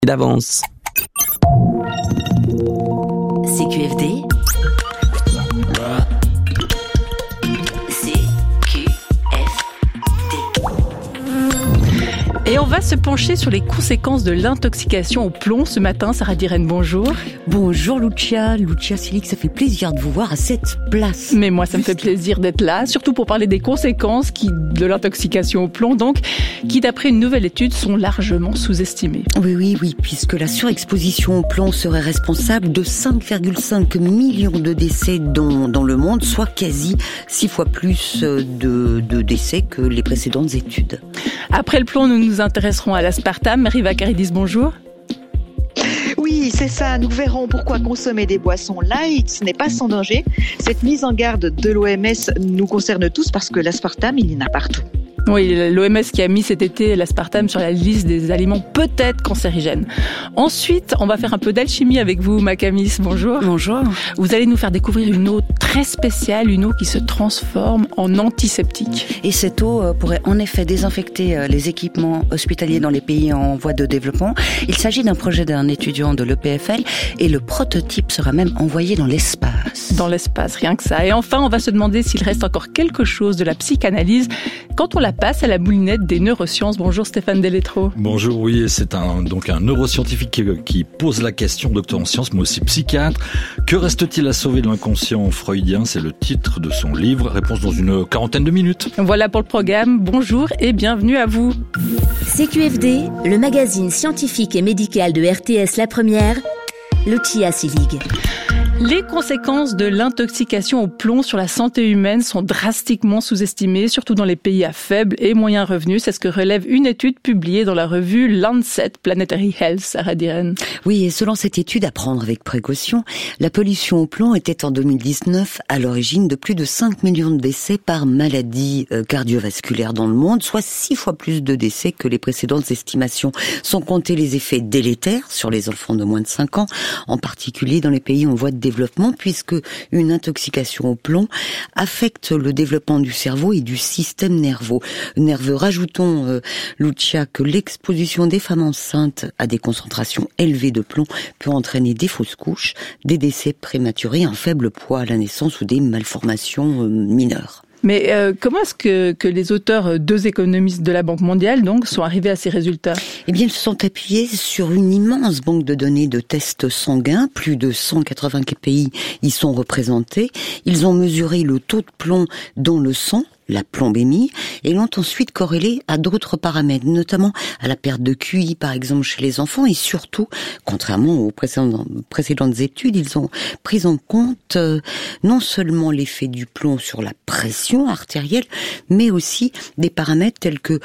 d'avance. CQFD. Et on va se pencher sur les conséquences de l'intoxication au plomb ce matin. Sarah Dirène, bonjour. Bonjour Lucia Silic, ça fait plaisir de vous voir à cette place. Mais moi, ça me fait plaisir d'être là, surtout pour parler des conséquences de l'intoxication au plomb, donc, qui d'après une nouvelle étude sont largement sous-estimées. Oui, puisque la surexposition au plomb serait responsable de 5,5 millions de décès dans le monde, soit quasi 6 fois plus de décès que les précédentes études. Après le plomb, nous nous intéresserons à l'aspartame. Riva Caridis, bonjour. Oui, c'est ça. Nous verrons pourquoi consommer des boissons light, ce n'est pas sans danger. Cette mise en garde de l'OMS nous concerne tous parce que l'aspartame, il y en a partout. Oui, l'OMS qui a mis cet été l'aspartame sur la liste des aliments peut-être cancérigènes. Ensuite, on va faire un peu d'alchimie avec vous, Makamis. Bonjour. Bonjour. Vous allez nous faire découvrir une eau très spéciale, une eau qui se transforme en antiseptique. Et cette eau pourrait en effet désinfecter les équipements hospitaliers dans les pays en voie de développement. Il s'agit d'un projet d'un étudiant de l'EPFL et le prototype sera même envoyé dans l'espace. Dans l'espace, rien que ça. Et enfin, on va se demander s'il reste encore quelque chose de la psychanalyse quand on la passe à la moulinette des neurosciences. Bonjour Stéphane Deletro. Bonjour, oui, c'est un neuroscientifique qui pose la question, docteur en sciences, mais aussi psychiatre. Que reste-t-il à sauver de l'inconscient freudien? C'est le titre de son livre. Réponse dans une quarantaine de minutes. Voilà pour le programme. Bonjour et bienvenue à vous. CQFD, le magazine scientifique et médical de RTS La Première, Lucia Silic. Les conséquences de l'intoxication au plomb sur la santé humaine sont drastiquement sous-estimées, surtout dans les pays à faible et moyen revenu. C'est ce que relève une étude publiée dans la revue Lancet Planetary Health, Sarah Dirène. Oui, et selon cette étude, à prendre avec précaution, la pollution au plomb était en 2019 à l'origine de plus de 5 millions de décès par maladie cardiovasculaire dans le monde, soit 6 fois plus de décès que les précédentes estimations, sans compter les effets délétères sur les enfants de moins de 5 ans, en particulier dans les pays en voie de développement, puisque une intoxication au plomb affecte le développement du cerveau et du système nerveux. Rajoutons, Lucia, que l'exposition des femmes enceintes à des concentrations élevées de plomb peut entraîner des fausses couches, des décès prématurés, un faible poids à la naissance ou des malformations mineures. Mais comment est-ce que les auteurs, deux économistes de la Banque mondiale, donc, sont arrivés à ces résultats? Eh bien, ils se sont appuyés sur une immense banque de données de tests sanguins. Plus de 180 pays y sont représentés. Ils ont mesuré le taux de plomb dans le sang, la plombémie, et l'ont ensuite corrélé à d'autres paramètres, notamment à la perte de QI, par exemple, chez les enfants, et surtout, contrairement aux précédentes études, ils ont pris en compte non seulement l'effet du plomb sur la pression artérielle, mais aussi des paramètres tels que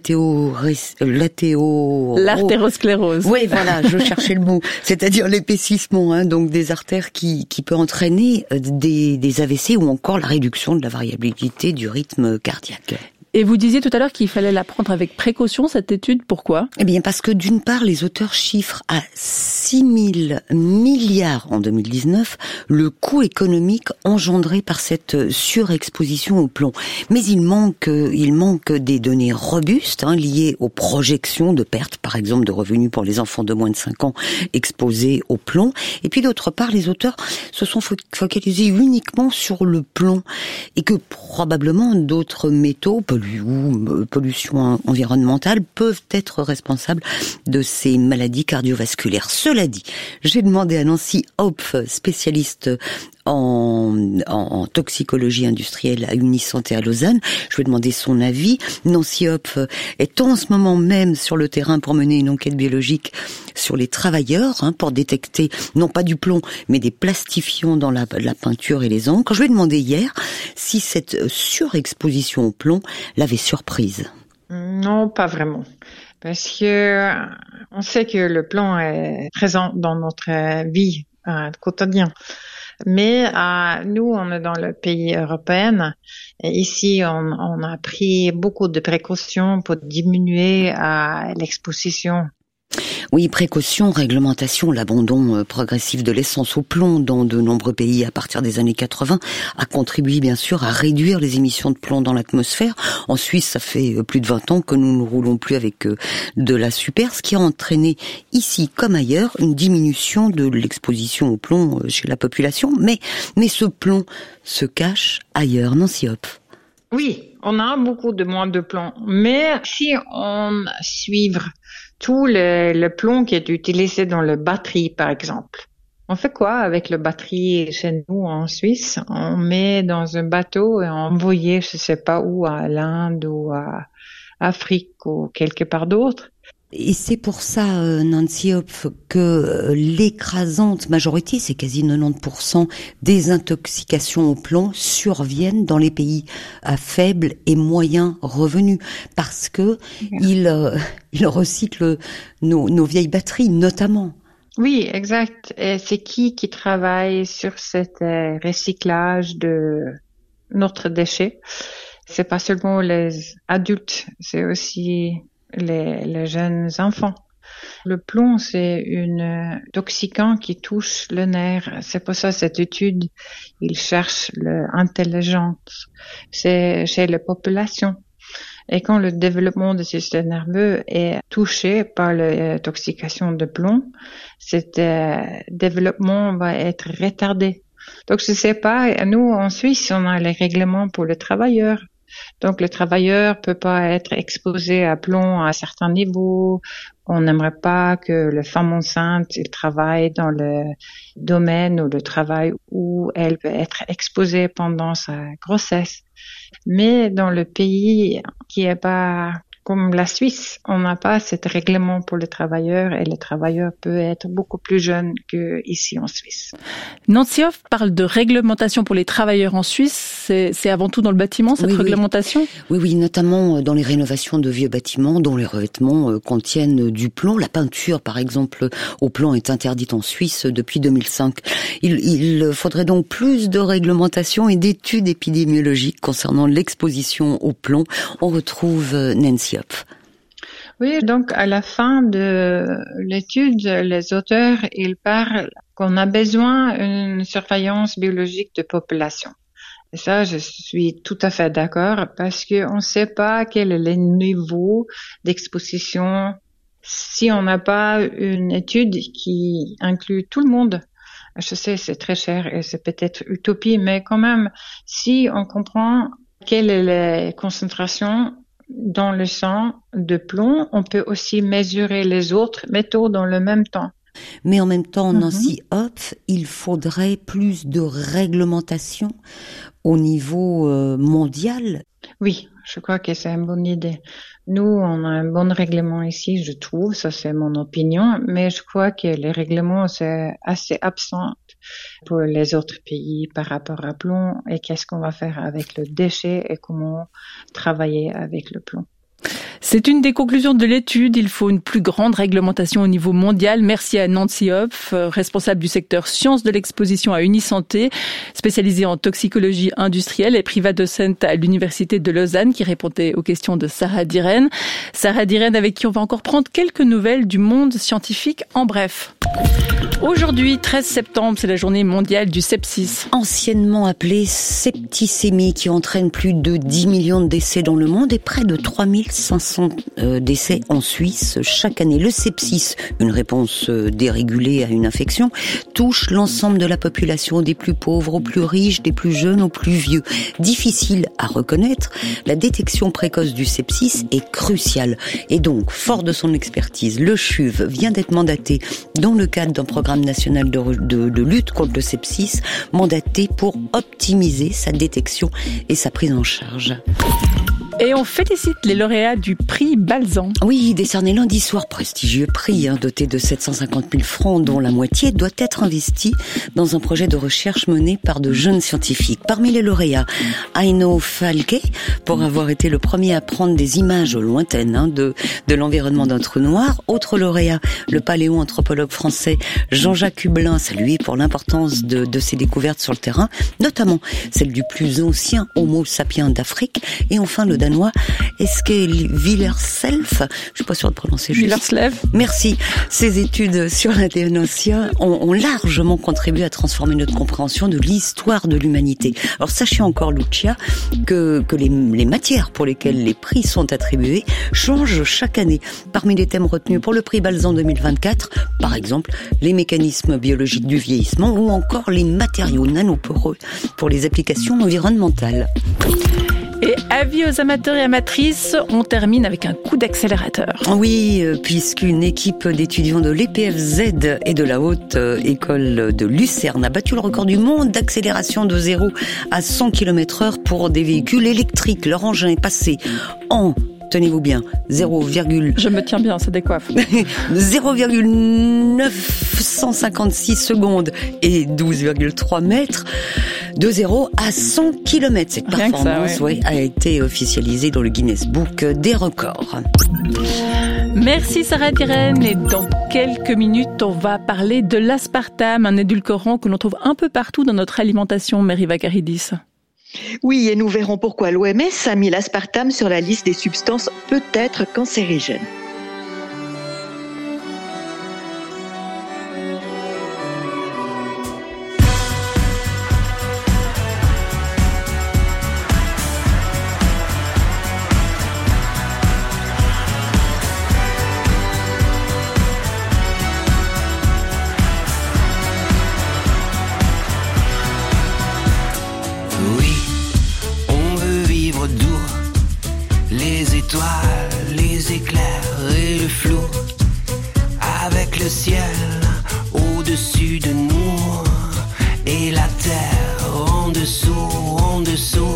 l'artérosclérose. Oui, voilà, je cherchais le mot. C'est-à-dire l'épaississement, donc des artères qui peut entraîner des AVC ou encore la réduction de la variabilité du rythme cardiaque. Et vous disiez tout à l'heure qu'il fallait la prendre avec précaution, cette étude. Pourquoi? Eh bien, parce que d'une part, les auteurs chiffrent à 6 000 milliards en 2019 le coût économique engendré par cette surexposition au plomb. Mais il manque des données robustes, liées aux projections de pertes, par exemple, de revenus pour les enfants de moins de 5 ans exposés au plomb. Et puis, d'autre part, les auteurs se sont focalisés uniquement sur le plomb et que probablement d'autres métaux, pollution environnementale peuvent être responsables de ces maladies cardiovasculaires. Cela dit, j'ai demandé à Nancy Hopf, spécialiste en toxicologie industrielle à Unisanté à Lausanne. Je vais demander son avis. Nancy Hopf est en ce moment même sur le terrain pour mener une enquête biologique sur les travailleurs, pour détecter non pas du plomb, mais des plastifiants dans la peinture et les encres. Je lui ai demandé hier si cette surexposition au plomb l'avait surprise. Non, pas vraiment. Parce que on sait que le plomb est présent dans notre vie quotidienne. Mais nous, on est dans le pays européen. Et ici, on a pris beaucoup de précautions pour diminuer l'exposition Oui, précaution, réglementation, l'abandon progressif de l'essence au plomb dans de nombreux pays à partir des années 80 a contribué bien sûr à réduire les émissions de plomb dans l'atmosphère. En Suisse, ça fait plus de 20 ans que nous ne roulons plus avec de la super, ce qui a entraîné ici comme ailleurs une diminution de l'exposition au plomb chez la population. Mais ce plomb se cache ailleurs, Nancy Hopf. Oui, on a beaucoup de moins de plomb, mais si on suit tout le plomb qui est utilisé dans les batteries, par exemple. On fait quoi avec le batterie chez nous en Suisse? On met dans un bateau et on envoie, je sais pas où, à l'Inde ou à Afrique ou quelque part d'autre. Et c'est pour ça, Nancy Hopf, que l'écrasante majorité, c'est quasi 90% des intoxications au plomb surviennent dans les pays à faible et moyen revenu, parce que ils recyclent nos vieilles batteries, notamment. Oui, exact. Et c'est qui travaille sur cet recyclage de notre déchet? C'est pas seulement les adultes, c'est aussi les jeunes enfants. Le plomb, c'est un toxicant qui touche le nerf. C'est pour ça cette étude, il cherche l'intelligence. C'est chez la population. Et quand le développement du système nerveux est touché par l'intoxication de plomb, cet développement va être retardé. Donc, je sais pas, nous, en Suisse, on a les règlements pour les travailleurs. Donc, le travailleur peut pas être exposé à plomb à certains niveaux. On n'aimerait pas que les femmes enceintes travaillent dans le domaine ou le travail où elle peut être exposée pendant sa grossesse. Mais dans le pays qui est pas comme la Suisse, on n'a pas cet règlement pour les travailleurs et le travailleur peut être beaucoup plus jeune qu'ici en Suisse. Nancy Hopf parle de réglementation pour les travailleurs en Suisse. C'est avant tout dans le bâtiment, cette réglementation ? Oui, notamment dans les rénovations de vieux bâtiments dont les revêtements contiennent du plomb. La peinture, par exemple, au plomb est interdite en Suisse depuis 2005. Il faudrait donc plus de réglementation et d'études épidémiologiques concernant l'exposition au plomb. On retrouve Nancy Hopf. Oui, donc à la fin de l'étude, les auteurs, ils parlent qu'on a besoin d'une surveillance biologique de population. Et ça, je suis tout à fait d'accord parce qu'on ne sait pas quel est le niveau d'exposition si on n'a pas une étude qui inclut tout le monde. Je sais, c'est très cher et c'est peut-être utopie, mais quand même, si on comprend quelle est la concentration dans le sang de plomb, on peut aussi mesurer les autres métaux dans le même temps. Mais en même temps, Nancy Hopf, il faudrait plus de réglementation au niveau mondial. Oui, je crois que c'est une bonne idée. Nous, on a un bon règlement ici, je trouve, ça c'est mon opinion, mais je crois que les règlements, c'est assez absent pour les autres pays par rapport à plomb et qu'est-ce qu'on va faire avec le déchet et comment travailler avec le plomb. C'est une des conclusions de l'étude. Il faut une plus grande réglementation au niveau mondial. Merci à Nancy Hopf, responsable du secteur sciences de l'exposition à Unisanté, spécialisée en toxicologie industrielle et privat-docent à l'Université de Lausanne, qui répondait aux questions de Sarah Diren. Sarah Diren, avec qui on va encore prendre quelques nouvelles du monde scientifique en bref. Aujourd'hui, 13 septembre, c'est la journée mondiale du sepsis. Anciennement appelée septicémie, qui entraîne plus de 10 millions de décès dans le monde et près de 3500 décès en Suisse chaque année. Le sepsis, une réponse dérégulée à une infection, touche l'ensemble de la population, des plus pauvres aux plus riches, des plus jeunes aux plus vieux. Difficile à reconnaître, la détection précoce du sepsis est cruciale. Et donc, fort de son expertise, le CHUV vient d'être mandaté dans le cadre d'un programme national de lutte contre le sepsis, mandaté pour optimiser sa détection et sa prise en charge. Et on félicite les lauréats du prix Balzan. Oui, décerné lundi soir, prestigieux prix doté de 750 000 francs, dont la moitié doit être investie dans un projet de recherche mené par de jeunes scientifiques. Parmi les lauréats, Aino Falke, pour avoir été le premier à prendre des images lointaines de l'environnement d'un trou noir. Autre lauréat, le paléoanthropologue français Jean-Jacques Hublin, salué pour l'importance de ses découvertes sur le terrain, notamment celle du plus ancien Homo sapiens d'Afrique. Et enfin, le Danois danois Eske Willerslev, je suis pas sûre de prononcer juste. Willerslev. Merci. Ces études sur l'ADN ancien ont largement contribué à transformer notre compréhension de l'histoire de l'humanité. Alors sachez encore, Lucia, que les matières pour lesquelles les prix sont attribués changent chaque année. Parmi les thèmes retenus pour le prix Balzan 2024, par exemple, les mécanismes biologiques du vieillissement ou encore les matériaux nanoporeux pour les applications environnementales. Et avis aux amateurs et amatrices, on termine avec un coup d'accélérateur. Oui, puisqu'une équipe d'étudiants de l'EPFZ et de la Haute École de Lucerne a battu le record du monde d'accélération de 0 à 100 km/h pour des véhicules électriques. Leur engin est passé en, tenez-vous bien, 0, je me tiens bien, ça décoiffe. 0,956 secondes et 12,3 mètres de 0 à 100 km. Cette performance a été officialisée dans le Guinness Book des records. Merci Sarah Dirène, et dans quelques minutes, on va parler de l'aspartame, un édulcorant que l'on trouve un peu partout dans notre alimentation, Mary Vakaridis. Oui, et nous verrons pourquoi l'OMS a mis l'aspartame sur la liste des substances peut-être cancérigènes. Les éclairs et le flou, avec le ciel au-dessus de nous et la terre en dessous, en dessous.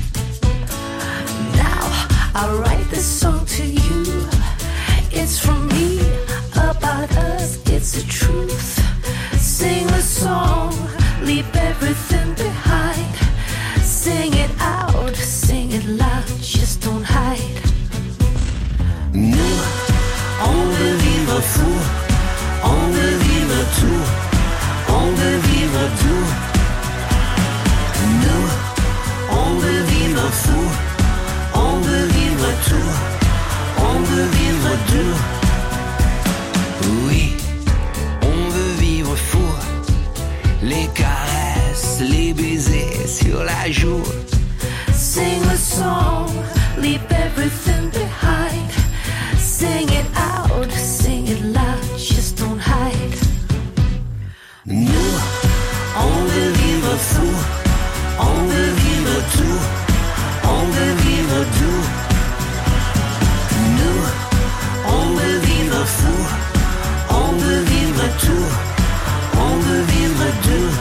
Now I write this song to you. It's from me, about us, it's the truth. Sing the song, leave everything behind. Sing it out, sing it loud, just don't hide. Nous, on veut vivre fou, on veut vivre tout, on veut vivre doux. Nous, on veut vivre fou, on veut vivre tout, on veut vivre doux. Oui, on veut vivre fou, les caresses, les baisers sur la joue. Sing a song, leave everything behind. Sing it out, sing it loud, just don't hide. Nous, on veut vivre fou, on veut vivre tout, on veut vivre doux. Nous, on veut vivre fou, on veut vivre tout, on veut vivre doux.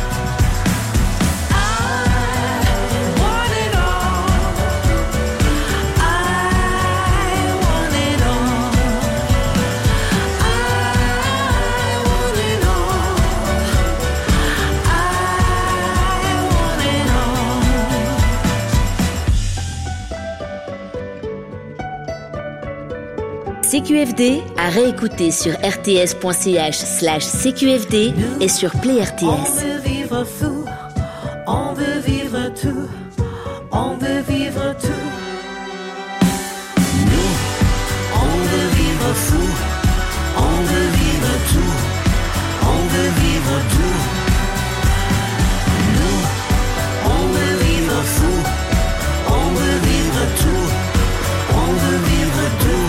CQFD à réécouter sur rts.ch/CQFD et sur Play RTS. On veut vivre fou, on veut vivre tout, on veut vivre tout. Nous, on veut vivre fou, on veut vivre tout, on veut vivre doux. Nous, on veut vivre fou, on veut vivre tout, on veut vivre doux.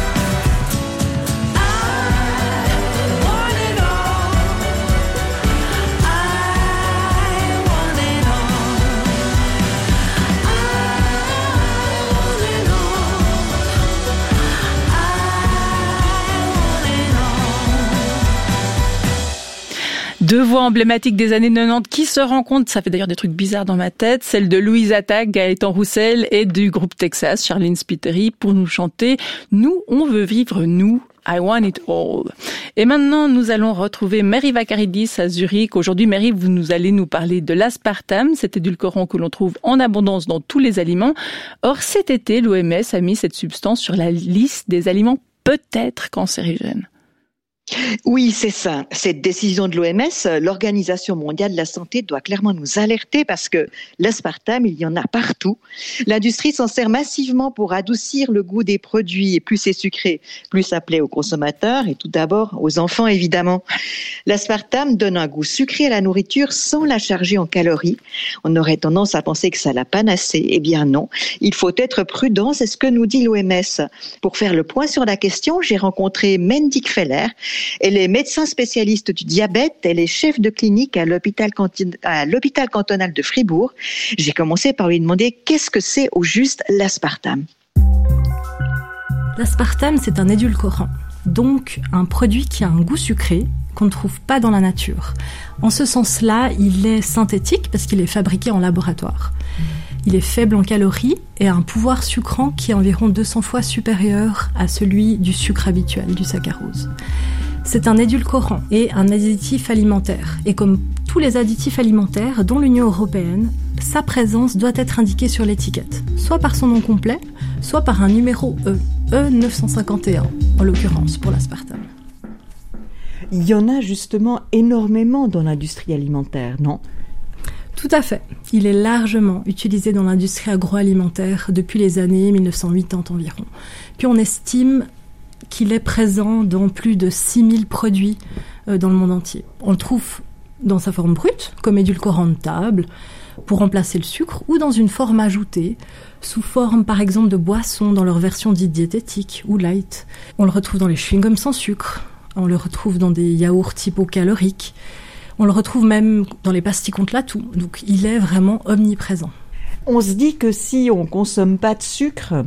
Deux voix emblématiques des années 90 qui se rencontrent, ça fait d'ailleurs des trucs bizarres dans ma tête, celle de Louise Attaque, Gaëtan Roussel et du groupe Texas, Charline Spiteri, pour nous chanter « Nous, on veut vivre nous ». I want it all. Et maintenant, nous allons retrouver Mary Vakaridis à Zurich. Aujourd'hui, Mary, vous allez nous parler de l'aspartame, cet édulcorant que l'on trouve en abondance dans tous les aliments. Or, cet été, l'OMS a mis cette substance sur la liste des aliments peut-être cancérigènes. Oui, c'est ça. Cette décision de l'OMS, l'Organisation mondiale de la santé, doit clairement nous alerter parce que l'aspartame, il y en a partout. L'industrie s'en sert massivement pour adoucir le goût des produits. Et plus c'est sucré, plus ça plaît aux consommateurs et tout d'abord aux enfants, évidemment. L'aspartame donne un goût sucré à la nourriture sans la charger en calories. On aurait tendance à penser que ça la panacée. Eh bien non, il faut être prudent, c'est ce que nous dit l'OMS. Pour faire le point sur la question, j'ai rencontré Mendick Feller. Elle est médecin spécialiste du diabète, elle est chef de clinique à l'hôpital cantonal de Fribourg. J'ai commencé par lui demander qu'est-ce que c'est au juste l'aspartame. L'aspartame, c'est un édulcorant, donc un produit qui a un goût sucré qu'on ne trouve pas dans la nature. En ce sens-là, il est synthétique parce qu'il est fabriqué en laboratoire. Il est faible en calories et a un pouvoir sucrant qui est environ 200 fois supérieur à celui du sucre habituel, du saccharose. C'est un édulcorant et un additif alimentaire. Et comme tous les additifs alimentaires, dont l'Union européenne, sa présence doit être indiquée sur l'étiquette, soit par son nom complet, soit par un numéro E951, en l'occurrence pour l'aspartame. Il y en a justement énormément dans l'industrie alimentaire, non ? Tout à fait. Il est largement utilisé dans l'industrie agroalimentaire depuis les années 1980 environ. Puis on estime qu'il est présent dans plus de 6000 produits dans le monde entier. On le trouve dans sa forme brute, comme édulcorant de table, pour remplacer le sucre, ou dans une forme ajoutée, sous forme par exemple de boissons dans leur version dite diététique ou light. On le retrouve dans les chewing-gums sans sucre, on le retrouve dans des yaourts hypocaloriques, on le retrouve même dans les pastilles contre la toux. Donc il est vraiment omniprésent. On se dit que si on consomme pas de sucre,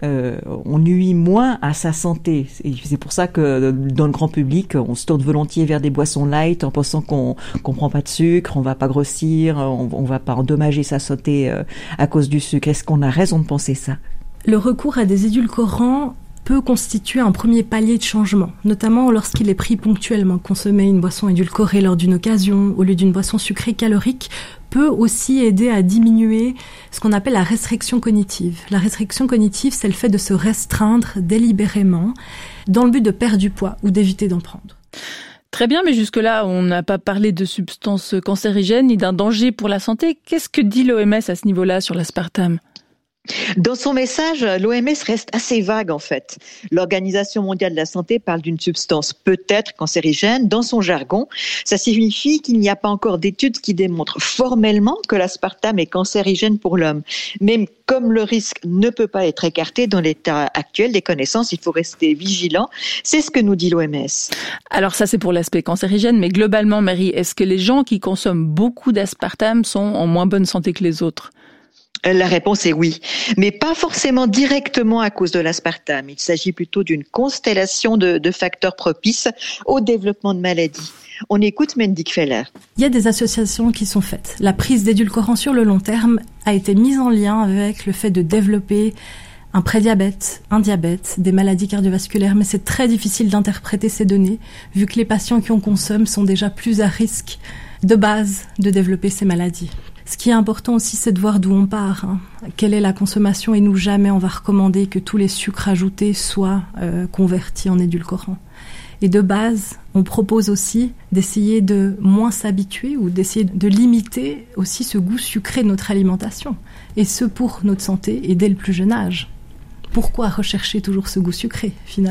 on nuit moins à sa santé. Et c'est pour ça que dans le grand public, on se tourne volontiers vers des boissons light en pensant qu'on prend pas de sucre, on va pas grossir, on va pas endommager sa santé à cause du sucre. Est-ce qu'on a raison de penser ça ? Le recours à des édulcorants peut constituer un premier palier de changement, notamment lorsqu'il est pris ponctuellement. Consommer une boisson édulcorée lors d'une occasion au lieu d'une boisson sucrée calorique peut aussi aider à diminuer ce qu'on appelle la restriction cognitive. La restriction cognitive, c'est le fait de se restreindre délibérément dans le but de perdre du poids ou d'éviter d'en prendre. Très bien, mais jusque-là, on n'a pas parlé de substances cancérigènes ni d'un danger pour la santé. Qu'est-ce que dit l'OMS à ce niveau-là sur l'aspartame ? Dans son message, l'OMS reste assez vague en fait. L'Organisation mondiale de la santé parle d'une substance peut-être cancérigène. Dans son jargon, ça signifie qu'il n'y a pas encore d'études qui démontrent formellement que l'aspartame est cancérigène pour l'homme. Même comme le risque ne peut pas être écarté dans l'état actuel des connaissances, il faut rester vigilant. C'est ce que nous dit l'OMS. Alors ça, c'est pour l'aspect cancérigène, mais globalement, Marie, est-ce que les gens qui consomment beaucoup d'aspartame sont en moins bonne santé que les autres ? La réponse est oui, mais pas forcément directement à cause de l'aspartame. Il s'agit plutôt d'une constellation de facteurs propices au développement de maladies. On écoute Mendick Feller. Il y a des associations qui sont faites. La prise d'édulcorants sur le long terme a été mise en lien avec le fait de développer un prédiabète, un diabète, des maladies cardiovasculaires, mais c'est très difficile d'interpréter ces données, vu que les patients qui en consomment sont déjà plus à risque de base de développer ces maladies. Ce qui est important aussi, c'est de voir d'où on part, quelle est la consommation, et nous jamais on va recommander que tous les sucres ajoutés soient convertis en édulcorants. Et de base, on propose aussi d'essayer de moins s'habituer ou d'essayer de limiter aussi ce goût sucré de notre alimentation, et ce pour notre santé et dès le plus jeune âge. Pourquoi rechercher toujours ce goût sucré finalement ?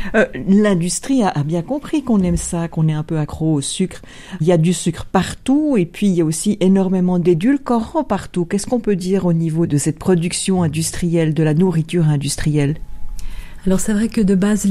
L'industrie a bien compris qu'on aime ça, qu'on est un peu accro au sucre. Il y a du sucre partout et puis il y a aussi énormément d'édulcorants partout. Qu'est-ce qu'on peut dire au niveau de cette production industrielle, de la nourriture industrielle ? Alors c'est vrai que de base,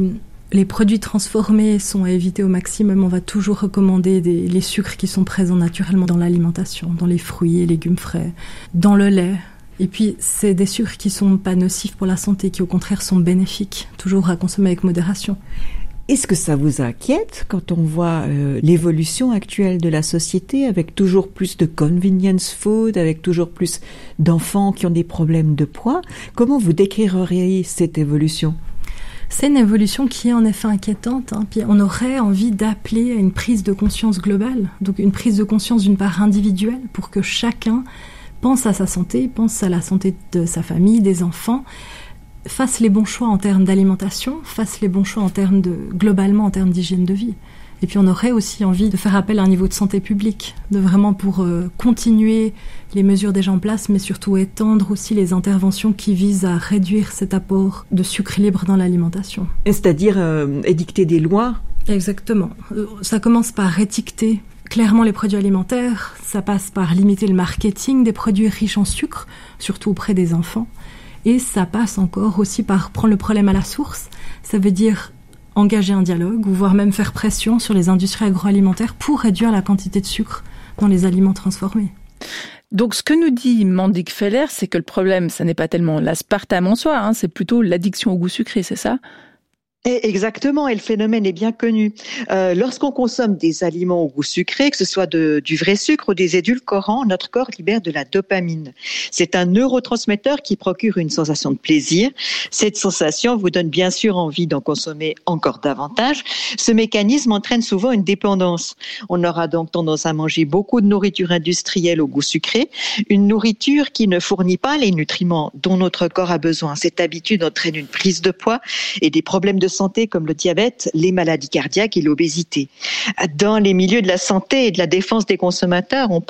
les produits transformés sont à éviter au maximum. On va toujours recommander les sucres qui sont présents naturellement dans l'alimentation, dans les fruits et légumes frais, dans le lait. Et puis, c'est des sucres qui sont pas nocifs pour la santé, qui au contraire sont bénéfiques, toujours à consommer avec modération. Est-ce que ça vous inquiète quand on voit l'évolution actuelle de la société, avec toujours plus de convenience food, avec toujours plus d'enfants qui ont des problèmes de poids ? Comment vous décririez cette évolution ? C'est une évolution qui est en effet inquiétante. Puis on aurait envie d'appeler à une prise de conscience globale, donc une prise de conscience d'une part individuelle, pour que chacun pense à sa santé, pense à la santé de sa famille, des enfants, fassent les bons choix en termes d'alimentation, fassent les bons choix globalement en termes d'hygiène de vie. Et puis on aurait aussi envie de faire appel à un niveau de santé publique, de vraiment pour continuer les mesures déjà en place, mais surtout étendre aussi les interventions qui visent à réduire cet apport de sucre libre dans l'alimentation. Et c'est-à-dire édicter des lois ? Exactement. Ça commence par étiqueter clairement les produits alimentaires, ça passe par limiter le marketing des produits riches en sucre, surtout auprès des enfants, et ça passe encore aussi par prendre le problème à la source, ça veut dire engager un dialogue, ou voire même faire pression sur les industries agroalimentaires pour réduire la quantité de sucre dans les aliments transformés. Donc ce que nous dit Mandy Gfeller, c'est que le problème, ça n'est pas tellement l'aspartame en soi, c'est plutôt l'addiction au goût sucré, c'est ça ? Exactement, et le phénomène est bien connu. Lorsqu'on consomme des aliments au goût sucré, que ce soit du vrai sucre ou des édulcorants, notre corps libère de la dopamine. C'est un neurotransmetteur qui procure une sensation de plaisir. Cette sensation vous donne bien sûr envie d'en consommer encore davantage. Ce mécanisme entraîne souvent une dépendance. On aura donc tendance à manger beaucoup de nourriture industrielle au goût sucré, une nourriture qui ne fournit pas les nutriments dont notre corps a besoin. Cette habitude entraîne une prise de poids et des problèmes de santé comme le diabète, les maladies cardiaques et l'obésité. Dans les milieux de la santé et de la défense des consommateurs, on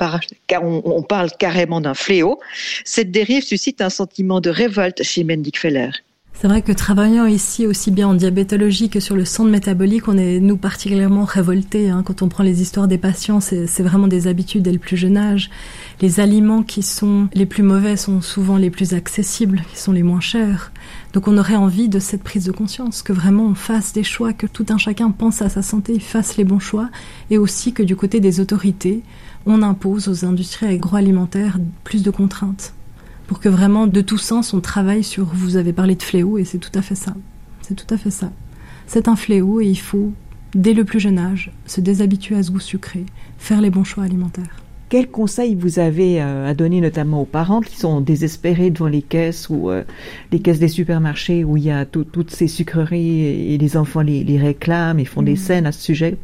parle carrément d'un fléau. Cette dérive suscite un sentiment de révolte chez Mandy Gfeller. C'est vrai que travaillant ici aussi bien en diabétologie que sur le centre métabolique, on est, nous, particulièrement révoltés. Quand on prend les histoires des patients, c'est vraiment des habitudes dès le plus jeune âge. Les aliments qui sont les plus mauvais sont souvent les plus accessibles, qui sont les moins chers. Donc on aurait envie de cette prise de conscience, que vraiment on fasse des choix, que tout un chacun pense à sa santé, fasse les bons choix, et aussi que du côté des autorités, on impose aux industries agroalimentaires plus de contraintes. Pour que vraiment, de tout sens, on travaille sur, vous avez parlé de fléau, et c'est tout à fait ça. C'est tout à fait ça. C'est un fléau, et il faut, dès le plus jeune âge, se déshabituer à ce goût sucré, faire les bons choix alimentaires. Quels conseils vous avez à donner notamment aux parents qui sont désespérés devant les caisses ou les caisses des supermarchés où il y a toutes ces sucreries et les enfants les réclament et font des scènes à ce sujet?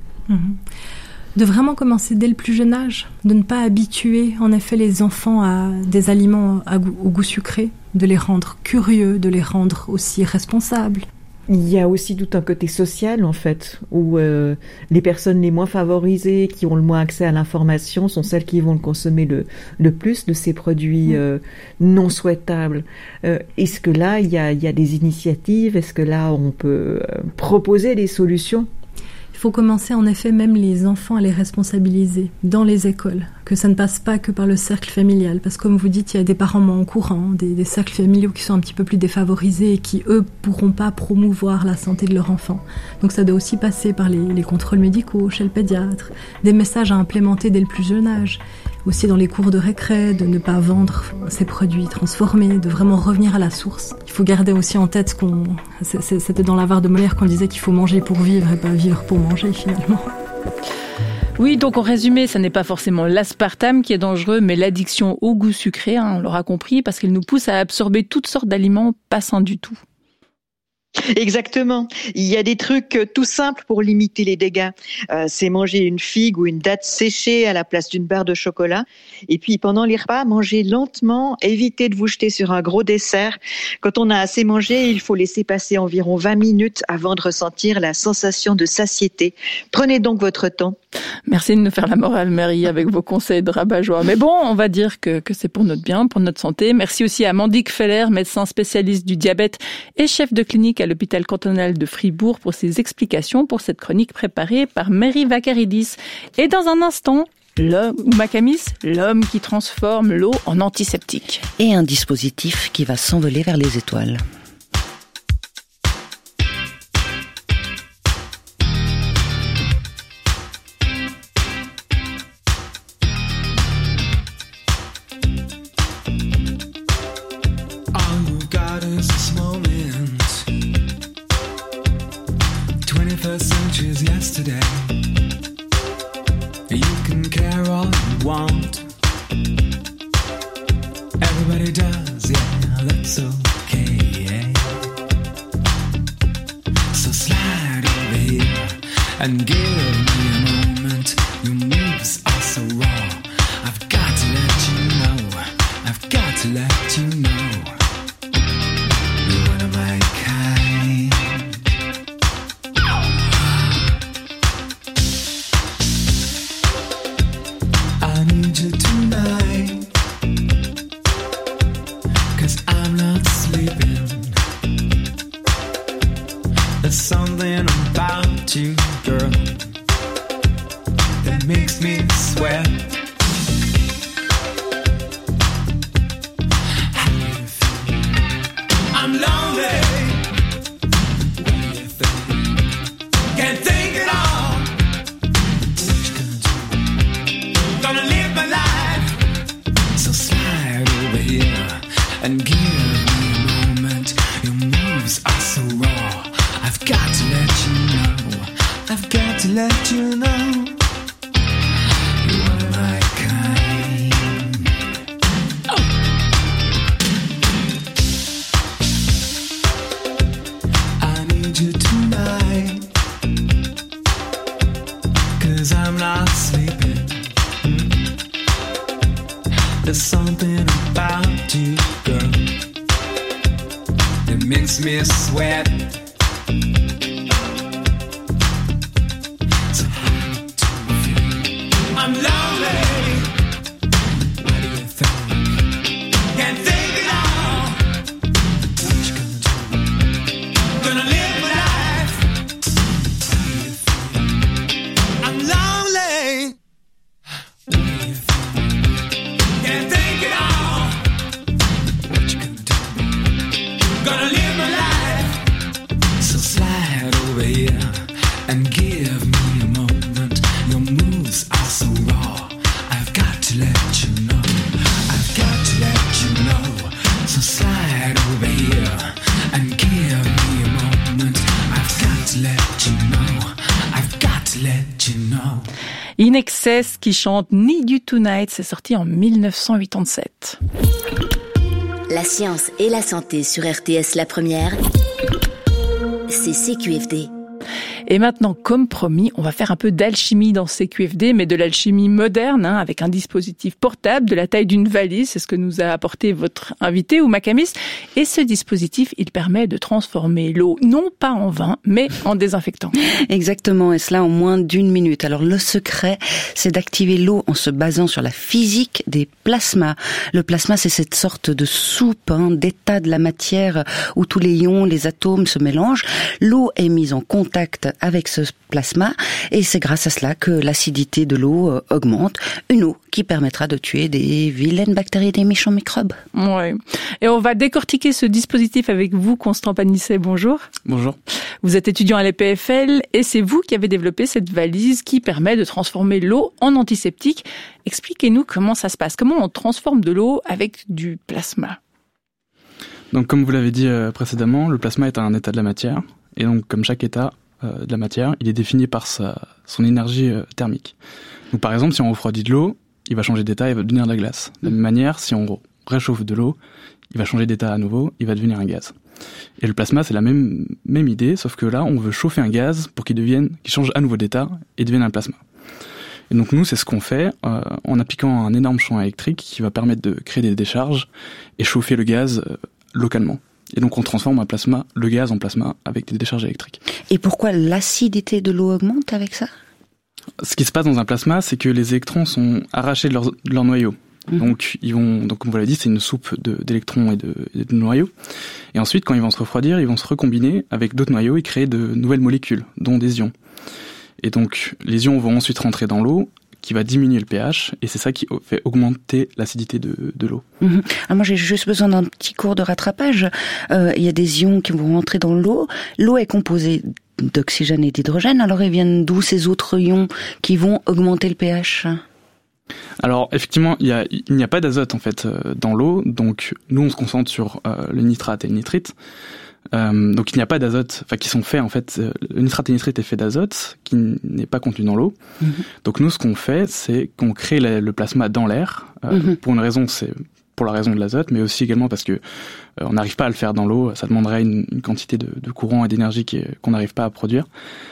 De vraiment commencer dès le plus jeune âge, de ne pas habituer en effet les enfants à des aliments au goût sucré, de les rendre curieux, de les rendre aussi responsables. Il y a aussi tout un côté social, en fait, où les personnes les moins favorisées, qui ont le moins accès à l'information, sont celles qui vont consommer le plus de ces produits non souhaitables. Est-ce que là, il y a des initiatives? Est-ce que là, on peut proposer des solutions? Il faut commencer en effet même les enfants à les responsabiliser dans les écoles, que ça ne passe pas que par le cercle familial, parce que comme vous dites, il y a des parents moins au courant, des cercles familiaux qui sont un petit peu plus défavorisés et qui, eux, pourront pas promouvoir la santé de leur enfant. Donc ça doit aussi passer par les contrôles médicaux chez le pédiatre, des messages à implémenter dès le plus jeune âge, aussi dans les cours de récré, de ne pas vendre ces produits transformés, de vraiment revenir à la source. Il faut garder aussi en tête c'était dans l'Avare de Molière qu'on disait qu'il faut manger pour vivre et pas vivre pour manger finalement. Oui, donc en résumé, ça n'est pas forcément l'aspartame qui est dangereux, mais l'addiction au goût sucré, on l'aura compris, parce qu'il nous pousse à absorber toutes sortes d'aliments pas sains du tout. Exactement. Il y a des trucs tout simples pour limiter les dégâts. C'est manger une figue ou une date séchée à la place d'une barre de chocolat. Et puis pendant les repas, manger lentement, éviter de vous jeter sur un gros dessert. Quand on a assez mangé, il faut laisser passer environ 20 minutes avant de ressentir la sensation de satiété. Prenez donc votre temps. Merci de nous faire la morale, Marie, avec vos conseils de rabat-joie. Mais bon, on va dire que c'est pour notre bien, pour notre santé. Merci aussi à Mandy Gfeller, médecin spécialiste du diabète et chef de clinique à l'hôpital cantonal de Fribourg, pour ses explications pour cette chronique préparée par Mary Vakaridis. Et dans un instant, Macamis, l'homme qui transforme l'eau en antiseptique. Et un dispositif qui va s'envoler vers les étoiles. Yesterday, you can care all you want. Everybody does, yeah, that's okay. So slide over here and give me a moment. Your moves are so raw. I've got to let you know. I've got to let you know. You're one of my kind. I need you tonight, 'cause I'm not sleeping. There's something about you, girl, that makes me sweat. How do you feel? I'm lonely. What do you think? Can't think at all. What you gonna do? Gonna live my life. So slide over here and give me a moment. Your moves are so raw. I've got to let you know. I've got to let you know. You are my kind. Oh. I need you tonight, 'cause I'm not sleeping. There's something about you, girl, that makes me sweat. So how do you feel? I'm lonely. What do you think? Can't think at all. What you gonna do? Gonna live my life. How do you feel? I'm lonely. What do you think? Can't think at all. What you gonna do? Gonna live my life. So slide over here and give me a moment. Your moves are so raw. I've got to let you know. I've got to let you know. So slide over here and give me a moment. I've got to let you know. I've got to let you know. In Excess qui chante Need You Tonight, c'est sorti en 1987. La science et la santé sur RTS La Première, c'est CQFD. Et maintenant, comme promis, on va faire un peu d'alchimie dans CQFD, mais de l'alchimie moderne, avec un dispositif portable de la taille d'une valise. C'est ce que nous a apporté votre invité, Ouma Khamis. Et ce dispositif, il permet de transformer l'eau, non pas en vin, mais en désinfectant. Exactement, et cela en moins d'1 minute. Alors le secret, c'est d'activer l'eau en se basant sur la physique des plasmas. Le plasma, c'est cette sorte de soupe, d'état de la matière où tous les ions, les atomes se mélangent. L'eau est mise en contact avec ce plasma et c'est grâce à cela que l'acidité de l'eau augmente. Une eau qui permettra de tuer des vilaines bactéries et des méchants microbes. Ouais. Et on va décortiquer ce dispositif avec vous, Constant Panisset. Bonjour. Bonjour. Vous êtes étudiant à l'EPFL et c'est vous qui avez développé cette valise qui permet de transformer l'eau en antiseptique. Expliquez-nous comment ça se passe. Comment on transforme de l'eau avec du plasma? Donc, comme vous l'avez dit précédemment, le plasma est un état de la matière. Et donc, comme chaque état de la matière, il est défini par son énergie thermique. Donc, par exemple, si on refroidit de l'eau, il va changer d'état, il va devenir de la glace. De la même manière, si on réchauffe de l'eau, il va changer d'état à nouveau, il va devenir un gaz. Et le plasma, c'est la même idée, sauf que là, on veut chauffer un gaz pour qu'il change à nouveau d'état et devienne un plasma. Et donc nous, c'est ce qu'on fait en appliquant un énorme champ électrique qui va permettre de créer des décharges et chauffer le gaz localement. Et donc on transforme le gaz en plasma avec des décharges électriques. Et pourquoi l'acidité de l'eau augmente avec ça? Ce qui se passe dans un plasma, c'est que les électrons sont arrachés de leur noyau. Donc comme vous l'avez dit, c'est une soupe d'électrons et de noyaux. Et ensuite, quand ils vont se refroidir, ils vont se recombiner avec d'autres noyaux et créer de nouvelles molécules, dont des ions. Et donc les ions vont ensuite rentrer dans l'eau, qui va diminuer le pH, et c'est ça qui fait augmenter l'acidité de l'eau. Alors moi, j'ai juste besoin d'un petit cours de rattrapage. Il y a des ions qui vont rentrer dans l'eau. L'eau est composée d'oxygène et d'hydrogène. Alors, ils viennent d'où ces autres ions qui vont augmenter le pH? Alors, effectivement, il n'y a pas d'azote, en fait, dans l'eau. Donc, nous, on se concentre sur le nitrate et le nitrite. Donc il n'y a pas d'azote, qui sont faits en fait. Le nitrate et le nitrite est fait d'azote qui n'est pas contenu dans l'eau. Donc nous, ce qu'on fait, c'est qu'on crée le plasma dans l'air. Pour une raison, c'est pour la raison de l'azote, mais aussi également parce que on n'arrive pas à le faire dans l'eau. Ça demanderait une quantité de courant et d'énergie qu'on n'arrive pas à produire.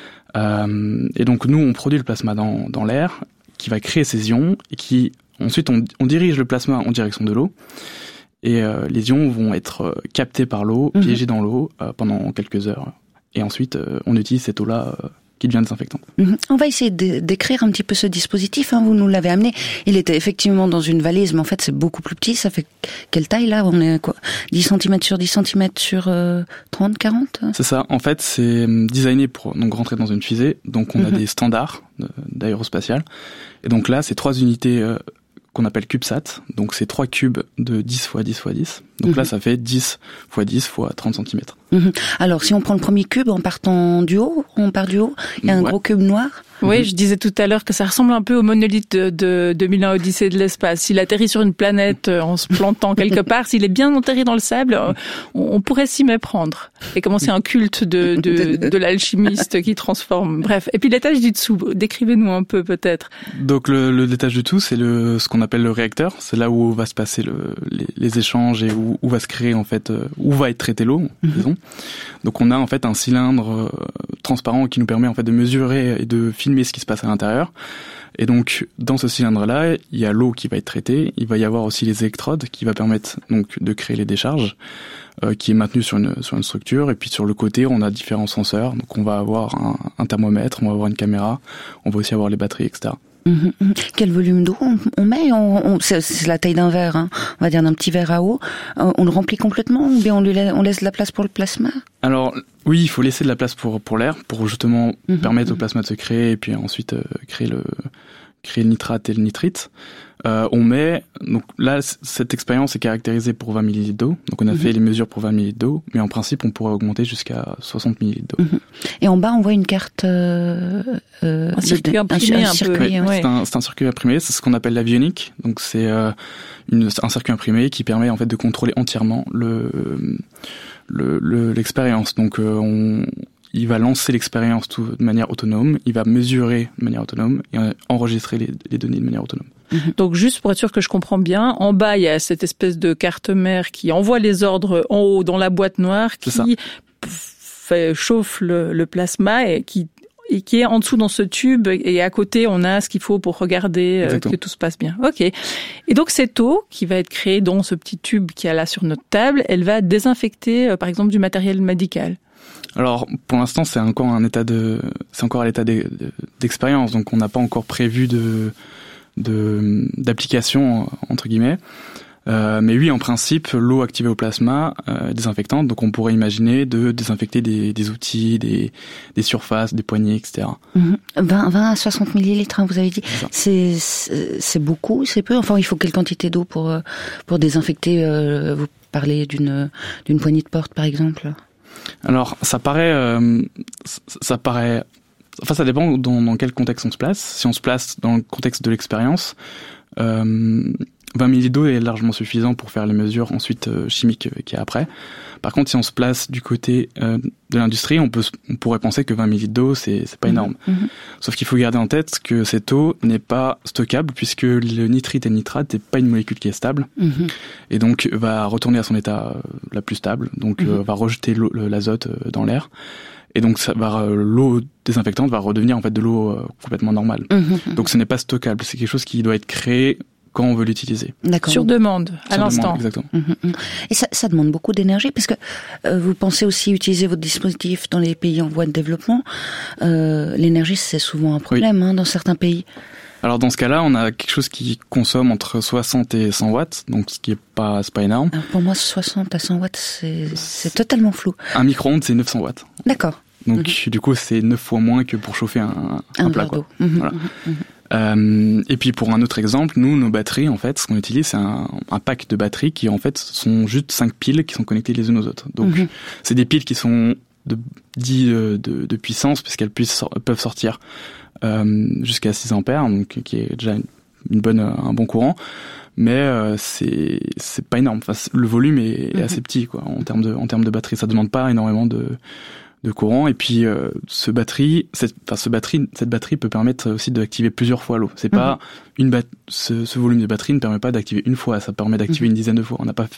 Et donc nous, on produit le plasma dans l'air, qui va créer ces ions et qui ensuite on dirige le plasma en direction de l'eau. et les ions vont être captés par l'eau, piégés dans l'eau pendant quelques heures. Et ensuite, on utilise cette eau-là qui devient désinfectante. On va essayer de décrire un petit peu ce dispositif. Vous nous l'avez amené. Il était effectivement dans une valise, mais en fait, c'est beaucoup plus petit. Ça fait quelle taille, là? On est quoi? 10 cm sur 10 cm sur 30, 40? C'est ça. En fait, c'est designé pour donc rentrer dans une fusée. Donc, on a des standards d'aérospatial. Et donc là, c'est 3 unités qu'on appelle CubeSat. Donc, c'est 3 cubes de 10 x 10 x 10. Donc là, ça fait 10 x 10 x 30 cm. Alors, si on prend le premier cube en partant du haut, on part du haut, il y a un gros cube noir. Oui, je disais tout à l'heure que ça ressemble un peu au monolithe de 2001 Odyssée de l'espace. S'il atterrit sur une planète en se plantant quelque part, s'il est bien enterré dans le sable, on pourrait s'y méprendre et commencer un culte de l'alchimiste qui transforme. Bref. Et puis l'étage du dessous, décrivez-nous un peu peut-être. Donc l'étage du dessous, c'est ce qu'on appelle le réacteur. C'est là où va se passer les échanges et où va se créer en fait, où va être traitée l'eau, disons. Donc on a en fait un cylindre transparent qui nous permet en fait de mesurer et de filmer ce qui se passe à l'intérieur. Et donc dans ce cylindre-là, il y a l'eau qui va être traitée. Il va y avoir aussi les électrodes qui va permettre donc de créer les décharges, qui est maintenue sur une structure. Et puis sur le côté, on a différents senseurs. Donc on va avoir un thermomètre, on va avoir une caméra, on va aussi avoir les batteries, etc. Quel volume d'eau on met? C'est la taille d'un verre, on va dire d'un petit verre à eau. On le remplit complètement ou bien on laisse de la place pour le plasma? Alors oui, il faut laisser de la place pour l'air, pour justement permettre au plasma de se créer et puis ensuite créer le nitrate et le nitrite. On met, donc là, cette expérience est caractérisée pour 20 ml d'eau. Donc on a fait les mesures pour 20 ml d'eau, mais en principe on pourrait augmenter jusqu'à 60 ml d'eau. Et en bas on voit une carte, un circuit imprimé un peu. Ouais. C'est un circuit imprimé, c'est ce qu'on appelle l'avionique. Donc c'est un circuit imprimé qui permet en fait de contrôler entièrement l'expérience. Donc il va lancer l'expérience de manière autonome, il va mesurer de manière autonome et enregistrer les données de manière autonome. Donc juste pour être sûr que je comprends bien, en bas il y a cette espèce de carte mère qui envoie les ordres en haut dans la boîte noire qui chauffe le plasma et qui est en dessous dans ce tube, et à côté on a ce qu'il faut pour regarder que tout se passe bien. Ok. Et donc cette eau qui va être créée dans ce petit tube qui est là sur notre table, elle va désinfecter par exemple du matériel médical. Alors, pour l'instant, c'est encore à l'état d'expérience, donc on n'a pas encore prévu d'application entre guillemets. Mais oui, en principe, l'eau activée au plasma est désinfectante, donc on pourrait imaginer de désinfecter des outils, des surfaces, des poignées, etc. 20 à 60 millilitres, vous avez dit. C'est beaucoup, c'est peu. Enfin, il faut quelle quantité d'eau pour désinfecter? Vous parlez d'une poignée de porte, par exemple. Alors, ça paraît. Enfin, ça dépend dans quel contexte on se place. Si on se place dans le contexte de l'expérience, 20 ml d'eau est largement suffisant pour faire les mesures ensuite chimiques qu'il y a après. Par contre, si on se place du côté de l'industrie, on pourrait penser que 20 ml d'eau, c'est pas énorme. Sauf qu'il faut garder en tête que cette eau n'est pas stockable puisque le nitrite et le nitrate n'est pas une molécule qui est stable. Et donc, va retourner à son état la plus stable. Donc, va rejeter l'azote dans l'air. Et donc, l'eau désinfectante va redevenir en fait de l'eau complètement normale. Donc, ce n'est pas stockable. C'est quelque chose qui doit être créé quand on veut l'utiliser. D'accord. Sur demande, à l'instant. Exactement. Et ça demande beaucoup d'énergie, parce que vous pensez aussi utiliser votre dispositif dans les pays en voie de développement. L'énergie, c'est souvent un problème dans certains pays. Alors dans ce cas-là, on a quelque chose qui consomme entre 60 et 100 watts, donc ce qui c'est pas énorme. Alors pour moi, 60 à 100 watts, c'est totalement flou. Un micro-ondes, c'est 900 watts. D'accord. Donc du coup, c'est 9 fois moins que pour chauffer un plat, quoi. Voilà. Et puis pour un autre exemple, nous, nos batteries, en fait, ce qu'on utilise, c'est un pack de batteries qui, en fait, sont juste 5 piles qui sont connectées les unes aux autres. Donc, c'est des piles qui sont de puissance, puisqu'elles peuvent sortir jusqu'à 6 ampères, donc qui est déjà un bon courant. Mais c'est pas énorme. Enfin, le volume est assez petit, quoi, en termes de batterie. Ça demande pas énormément de courant, et puis cette batterie peut permettre aussi d'activer plusieurs fois l'eau. C'est pas ce volume de batterie ne permet pas d'activer une fois, ça permet d'activer une dizaine de fois. On n'a pas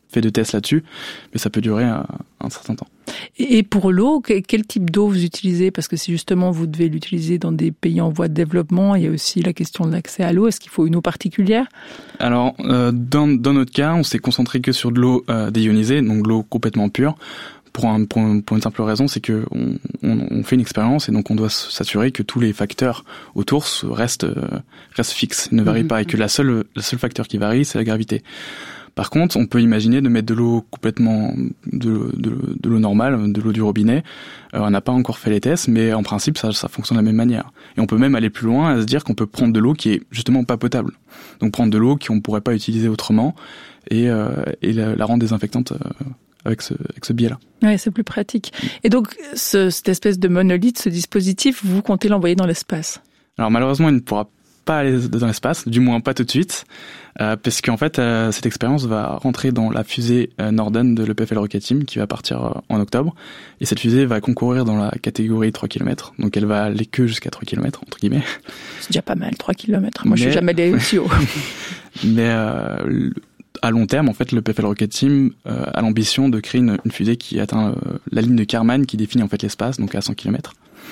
fait de tests là-dessus, mais ça peut durer un certain temps. Et pour l'eau, quel type d'eau vous utilisez? Parce que si justement vous devez l'utiliser dans des pays en voie de développement, il y a aussi la question de l'accès à l'eau. Est-ce qu'il faut une eau particulière? Alors, dans notre cas, on s'est concentré que sur de l'eau déionisée, donc de l'eau complètement pure. Pour une simple raison, c'est que on fait une expérience et donc on doit s'assurer que tous les facteurs autour restent fixes, ne varient pas, et que le seul facteur qui varie, c'est la gravité. Par contre, on peut imaginer de mettre de l'eau complètement de l'eau normale, de l'eau du robinet. On n'a pas encore fait les tests, mais en principe, ça fonctionne de la même manière. Et on peut même aller plus loin à se dire qu'on peut prendre de l'eau qui est justement pas potable. Donc prendre de l'eau qu'on pourrait pas utiliser autrement et la rendre désinfectante avec ce biais-là. Ouais, c'est plus pratique. Et donc, cette espèce de monolithe, ce dispositif, vous comptez l'envoyer dans l'espace? Alors malheureusement, il ne pourra pas aller dans l'espace, du moins pas tout de suite, parce qu'en fait, cette expérience va rentrer dans la fusée Norden de l'EPFL Rocket Team qui va partir en octobre. Et cette fusée va concourir dans la catégorie 3 km. Donc elle va aller que jusqu'à 3 km, entre guillemets. C'est déjà pas mal, 3 km. Moi, je suis jamais allé aussi haut. Mais à long terme, en fait, le PFL Rocket Team a l'ambition de créer une fusée qui atteint la ligne de Kármán qui définit en fait l'espace, donc à 100 km.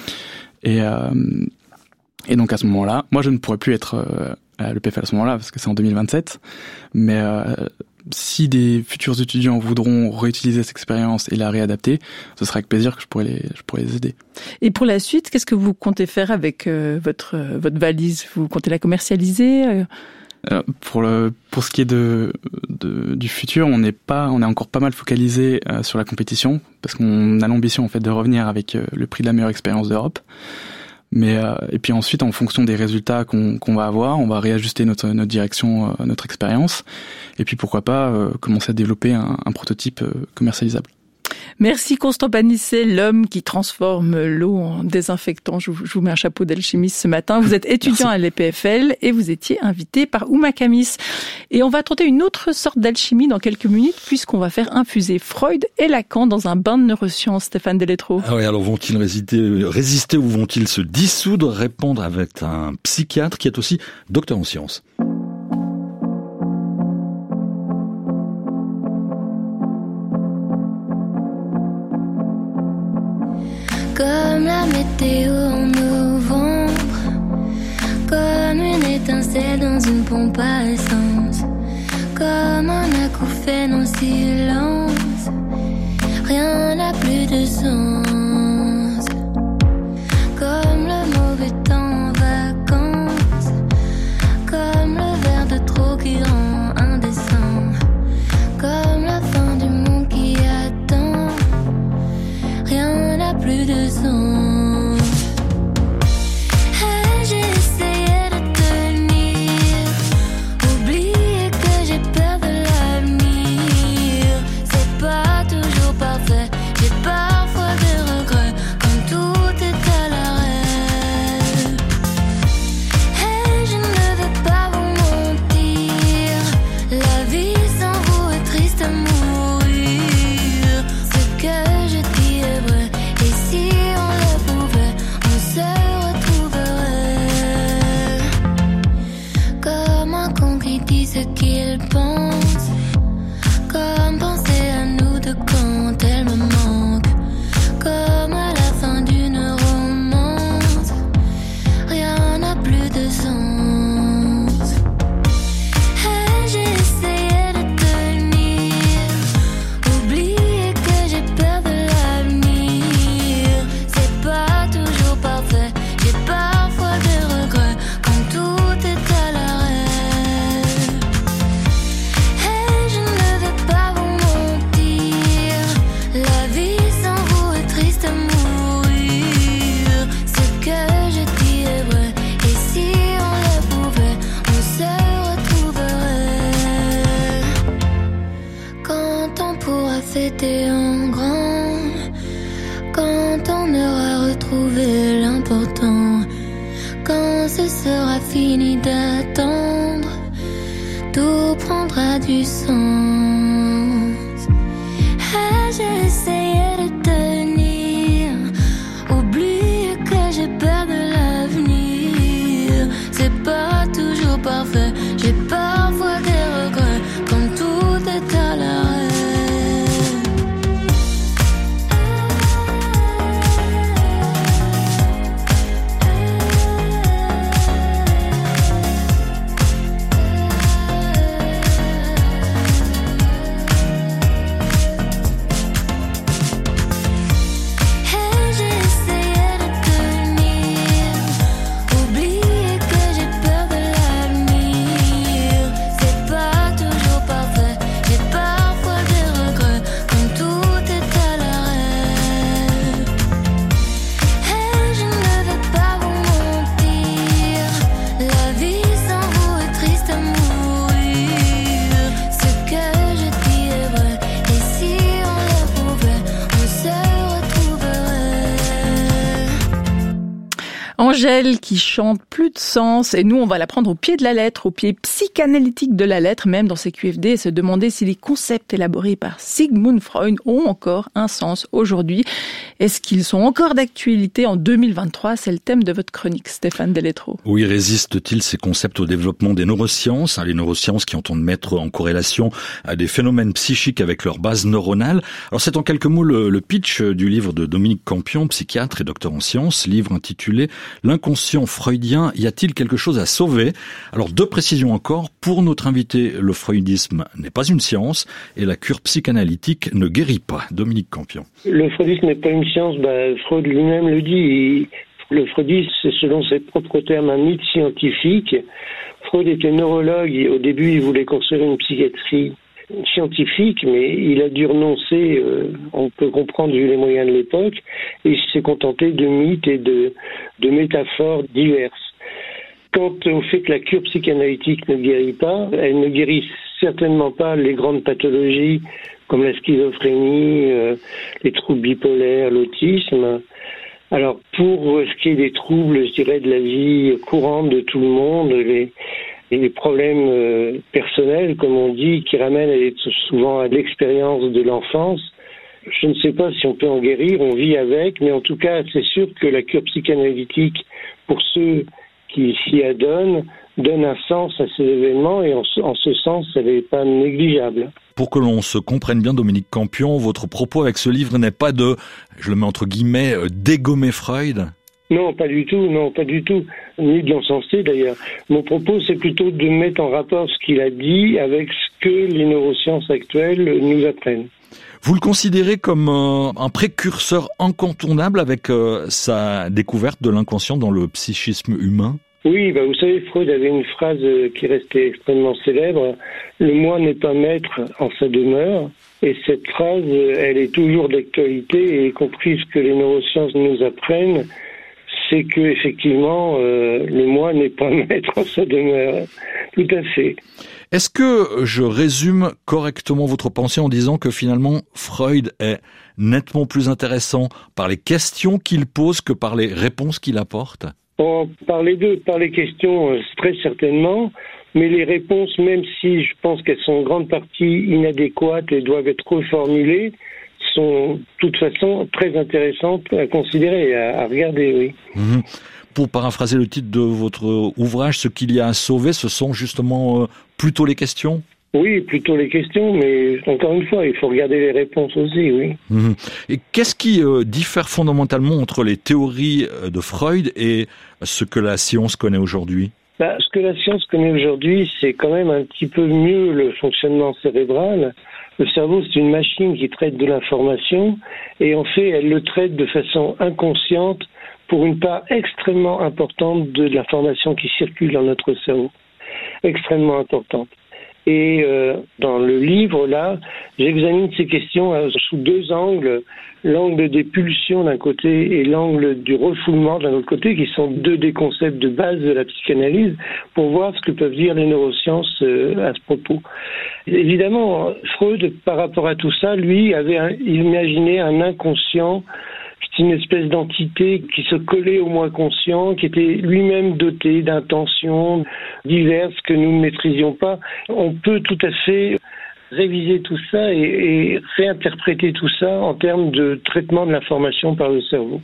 Et donc à ce moment-là, moi je ne pourrais plus être à l'EPFL à ce moment-là parce que c'est en 2027. Mais si des futurs étudiants voudront réutiliser cette expérience et la réadapter, ce sera avec plaisir que je pourrais les aider. Et pour la suite, qu'est-ce que vous comptez faire avec votre valise? Vous comptez la commercialiser? Pour ce qui est du futur, on est encore pas mal focalisé sur la compétition parce qu'on a l'ambition en fait de revenir avec le prix de la meilleure expérience d'Europe. Mais et puis ensuite, en fonction des résultats qu'on va avoir, on va réajuster notre direction, notre expérience, et puis pourquoi pas commencer à développer un prototype commercialisable. Merci Constant Panisset, l'homme qui transforme l'eau en désinfectant. Je vous mets un chapeau d'alchimiste ce matin. Vous êtes étudiant à l'EPFL et vous étiez invité par Ouma Kamis. Et on va tenter une autre sorte d'alchimie dans quelques minutes puisqu'on va faire infuser Freud et Lacan dans un bain de neurosciences. Stéphane Deletreau. Ah oui, alors vont-ils résister ou vont-ils se dissoudre? Répondre avec un psychiatre qui est aussi docteur en sciences. Comme la météo en novembre, comme une étincelle dans une pompe à essence, comme un acouphène en silence, rien n'a plus de sens. Comme le mauvais temps en vacances, comme le verre de trop qui rend indécent, comme la fin du monde qui attend, rien n'a plus de sens. Et j'ai essayé de tenir, oublier que j'ai peur de l'avenir. C'est pas toujours parfait, j'ai parfois des regrets, quand tout est à l'arrêt. Et je ne veux pas vous mentir, la vie sans vous est triste à mourir. Ce que je dis est vrai, et si on le pouvait, on se retrouverait. Comme un con qui dit ce qu'il pense, comme penser à nous deux quand elle me manque, comme à la fin d'une romance, rien n'a plus de sens. Et j'ai essayé de tenir, oublier que j'ai peur de l'avenir. C'est pas toujours parfait, j'ai parfois des regrets, quand tout est à l'arrêt. Et je ne veux pas vous mentir, la vie sans vous est triste à mourir. Ce que je dis est vrai, et si on le pouvait, on se retrouverait. Quand on pourra fêter en grand, quand on aura retrouvé l'important, quand ce sera fini d'attendre, tout prendra du sens. Et j'ai essayé de tenir, oublier que j'ai peur de l'avenir. C'est pas toujours parfait, j'ai parfois des regrets, quand tout est à l'arrêt. Angèle qui chante Plus de sens, et nous on va la prendre au pied de la lettre, au pied psychanalytique de la lettre, même dans ces QFD, et se demander si les concepts élaborés par Sigmund Freud ont encore un sens aujourd'hui. Est-ce qu'ils sont encore d'actualité en 2023? C'est le thème de votre chronique, Stéphane Deletreau. Oui, résistent-ils ces concepts au développement des neurosciences, les neurosciences qui entendent mettre en corrélation des phénomènes psychiques avec leur base neuronale? Alors c'est en quelques mots le pitch du livre de Dominique Campion, psychiatre et docteur en sciences, livre intitulé « L'inconscient freudien, y a-t-il quelque chose à sauver ?» Alors 2 précisions encore, pour notre invité, le freudisme n'est pas une science et la cure psychanalytique ne guérit pas. Dominique Campion. Le freudisme n'est pas une science, Freud lui-même le dit. Le freudisme, c'est selon ses propres termes un mythe scientifique. Freud était neurologue et au début il voulait construire une psychiatrie scientifique, mais il a dû renoncer, on peut comprendre vu les moyens de l'époque, et il s'est contenté de mythes et de métaphores diverses. Quant au fait que la cure psychanalytique ne guérit pas, elle ne guérit certainement pas les grandes pathologies comme la schizophrénie, les troubles bipolaires, l'autisme. Alors pour ce qui est des troubles, je dirais, de la vie courante de tout le monde, les problèmes personnels, comme on dit, qui ramènent souvent à l'expérience de l'enfance, je ne sais pas si on peut en guérir, on vit avec, mais en tout cas, c'est sûr que la cure psychanalytique, pour ceux qui s'y adonnent, donne un sens à ces événements, et en ce sens, elle n'est pas négligeable. Pour que l'on se comprenne bien, Dominique Campion, votre propos avec ce livre n'est pas de, je le mets entre guillemets, dégommer Freud? Non, pas du tout, ni de l'encenser d'ailleurs. Mon propos, c'est plutôt de mettre en rapport ce qu'il a dit avec ce que les neurosciences actuelles nous apprennent. Vous le considérez comme un précurseur incontournable avec sa découverte de l'inconscient dans le psychisme humain? Oui, vous savez, Freud avait une phrase qui restait extrêmement célèbre. Le moi n'est pas maître en sa demeure. Et cette phrase, elle est toujours d'actualité, et y compris ce que les neurosciences nous apprennent, c'est que effectivement le moi n'est pas maître en sa demeure. Tout à fait. Est-ce que je résume correctement votre pensée en disant que finalement Freud est nettement plus intéressant par les questions qu'il pose que par les réponses qu'il apporte? Par les deux, par les questions très certainement, mais les réponses, même si je pense qu'elles sont en grande partie inadéquates et doivent être reformulées, sont de toute façon très intéressantes à considérer et à regarder, oui. Pour paraphraser le titre de votre ouvrage, ce qu'il y a à sauver, ce sont justement plutôt les questions? Oui, plutôt les questions, mais encore une fois, il faut regarder les réponses aussi, oui. Et qu'est-ce qui diffère fondamentalement entre les théories de Freud et ce que la science connaît aujourd'hui? Ce que la science connaît aujourd'hui, c'est quand même un petit peu mieux le fonctionnement cérébral. Le cerveau, c'est une machine qui traite de l'information, et en fait, elle le traite de façon inconsciente pour une part extrêmement importante de l'information qui circule dans notre cerveau. Extrêmement importante. Et dans le livre, là, j'examine ces questions sous 2 angles. L'angle des pulsions d'un côté et l'angle du refoulement d'un autre côté, qui sont 2 des concepts de base de la psychanalyse, pour voir ce que peuvent dire les neurosciences à ce propos. Évidemment, Freud, par rapport à tout ça, lui, avait imaginé un inconscient, c'est une espèce d'entité qui se collait au moins conscient, qui était lui-même doté d'intentions diverses que nous ne maîtrisions pas. On peut tout à fait réviser tout ça et réinterpréter tout ça en termes de traitement de l'information par le cerveau.